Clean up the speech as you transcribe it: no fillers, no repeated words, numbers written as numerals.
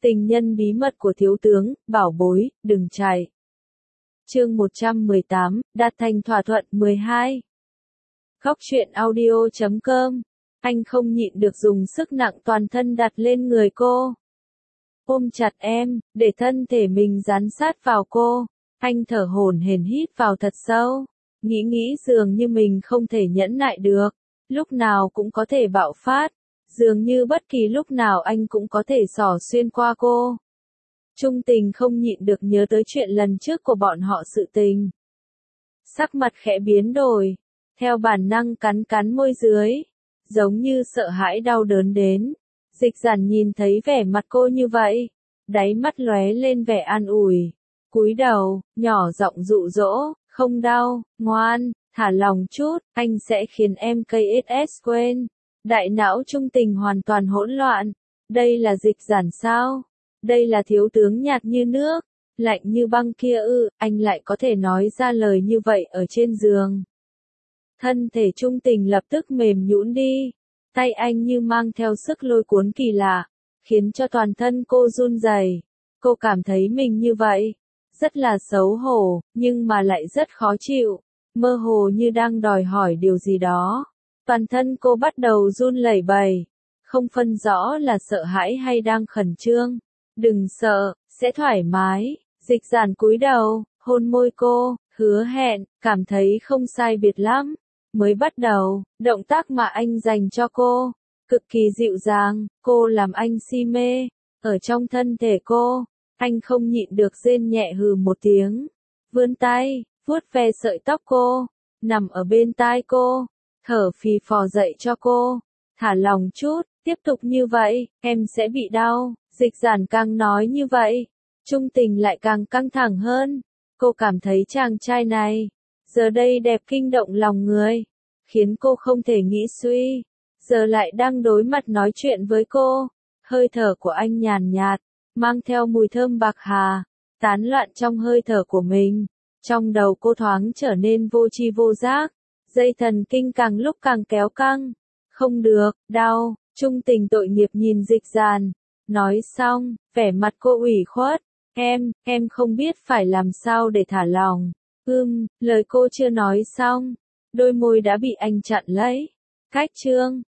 Tình nhân bí mật của thiếu tướng, bảo bối, đừng chạy. Chương 118, đạt thành thỏa thuận 12. Góc truyện audio.com. Anh không nhịn được dùng sức nặng toàn thân đặt lên người cô. Ôm chặt em, để thân thể mình dán sát vào cô. Anh thở hổn hển hít vào thật sâu. Nghĩ dường như mình không thể nhẫn nại được. Lúc nào cũng có thể bạo phát. Dường như bất kỳ lúc nào anh cũng có thể xỏ xuyên qua cô. Trung Tình không nhịn được nhớ tới chuyện lần trước của bọn họ sự tình. Sắc mặt khẽ biến đổi. Theo bản năng cắn môi dưới. Giống như sợ hãi đau đớn đến. Dịch Giản nhìn thấy vẻ mặt cô như vậy. Đáy mắt lóe lên vẻ an ủi. Cúi đầu, nhỏ giọng dụ dỗ, không đau, ngoan, thả lòng chút, anh sẽ khiến em KSS quên. Đại não Trung Tình hoàn toàn hỗn loạn. Đây là Dịch Giản sao? Đây là thiếu tướng nhạt như nước, lạnh như băng kia ư, anh lại có thể nói ra lời như vậy ở trên giường. Thân thể Trung Tình lập tức mềm nhũn đi. Tay anh như mang theo sức lôi cuốn kỳ lạ, khiến cho toàn thân cô run rẩy. Cô cảm thấy mình như vậy, rất là xấu hổ, nhưng mà lại rất khó chịu, mơ hồ như đang đòi hỏi điều gì đó. Toàn thân cô bắt đầu run lẩy bẩy, không phân rõ là sợ hãi hay đang khẩn trương. Đừng sợ, sẽ thoải mái. Dịch Giản cúi đầu, hôn môi cô, hứa hẹn, cảm thấy không sai biệt lắm. Mới bắt đầu, động tác mà anh dành cho cô, cực kỳ dịu dàng, cô làm anh si mê. Ở trong thân thể cô, anh không nhịn được rên nhẹ hừ một tiếng. Vươn tay, vuốt ve sợi tóc cô, nằm ở bên tai cô, thở phì phò dậy cho cô. Thả lòng chút, tiếp tục như vậy, em sẽ bị đau. Dịch Giản càng nói như vậy, Trung Tình lại càng căng thẳng hơn. Cô cảm thấy chàng trai này, giờ đây đẹp kinh động lòng người, khiến cô không thể nghĩ suy. Giờ lại đang đối mặt nói chuyện với cô. Hơi thở của anh nhàn nhạt, mang theo mùi thơm bạc hà, tán loạn trong hơi thở của mình. Trong đầu cô thoáng trở nên vô tri vô giác, dây thần kinh càng lúc càng kéo căng. Không được, đau. Trung Tình tội nghiệp nhìn Dịch Giản. Nói xong, vẻ mặt cô ủy khuất. Em không biết phải làm sao để thả lòng. Lời cô chưa nói xong, đôi môi đã bị anh chặn lấy. Cách chương